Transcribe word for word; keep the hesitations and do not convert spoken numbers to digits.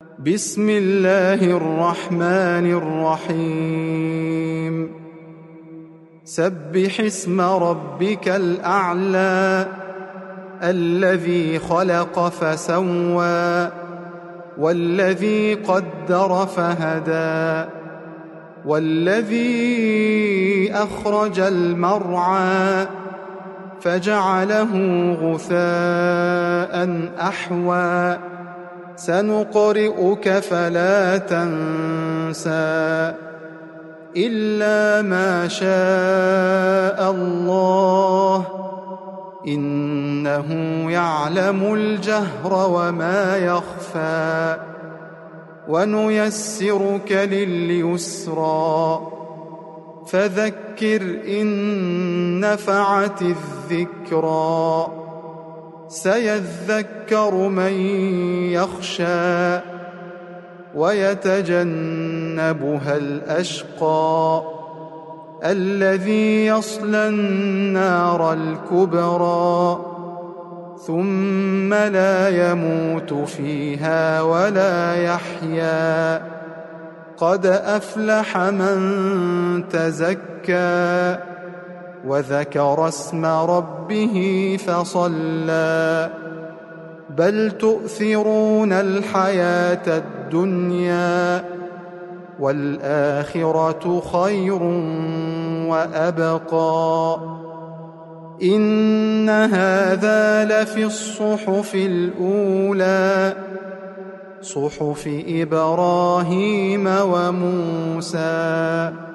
بسم الله الرحمن الرحيم سبح اسم ربك الأعلى الذي خلق فسوى والذي قدر فهدى والذي أخرج المرعى فجعله غثاء أحوى سنقرئك فلا تنسى إلا ما شاء الله إنه يعلم الجهر وما يخفى ونيسرك لليسرى فذكر إن نفعت الذكرى سيذكر من يخشى ويتجنبها الأشقى الذي يصلى النار الكبرى ثم لا يموت فيها ولا يحيا قد أفلح من تزكى وذكر اسم ربه فصلى بل تؤثرون الحياة الدنيا والآخرة خير وأبقى إن هذا لفي الصحف الأولى صحف إبراهيم وموسى.